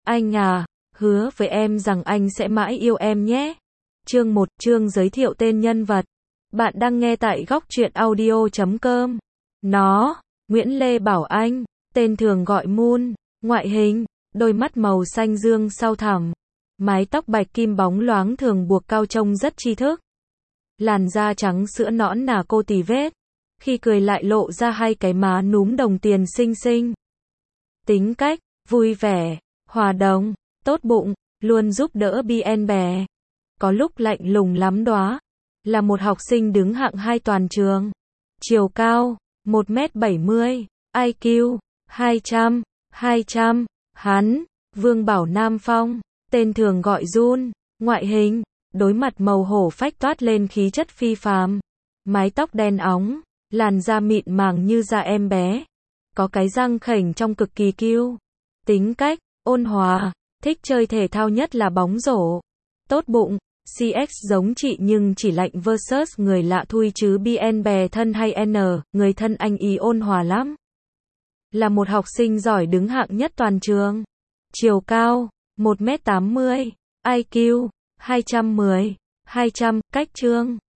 Anh à, hứa với em rằng anh sẽ mãi yêu em nhé. Chương 1, chương giới thiệu tên nhân vật. Bạn đang nghe tại góc truyện audio.com. Nó, Nguyễn Lê Bảo Anh, tên thường gọi Moon, ngoại hình, đôi mắt màu xanh dương sâu thẳm, mái tóc bạch kim bóng loáng thường buộc cao trông rất tri thức. Làn da trắng sữa nõn nà cô tì vết, khi cười lại lộ ra hai cái má núm đồng tiền xinh xinh. Tính cách, vui vẻ, hòa đồng, tốt bụng, luôn giúp đỡ bien bè. Có lúc lạnh lùng lắm đóa. Là một học sinh đứng hạng 2 toàn trường. Chiều cao, 1m70, IQ, 200. Hắn, Vương Bảo Nam Phong, tên thường gọi Jun, ngoại hình, đôi mặt màu hổ phách toát lên khí chất phi phàm. Mái tóc đen óng, làn da mịn màng như da em bé. Có cái răng khểnh trong cực kỳ cute. Tính cách, ôn hòa, thích chơi thể thao nhất là bóng rổ. Tốt bụng, CX giống chị nhưng chỉ lạnh versus người lạ thui chứ bien bè thân hay người thân anh ý ôn hòa lắm. Là một học sinh giỏi đứng hạng nhất toàn trường. Chiều cao, 1m80, IQ, 210, cách trương,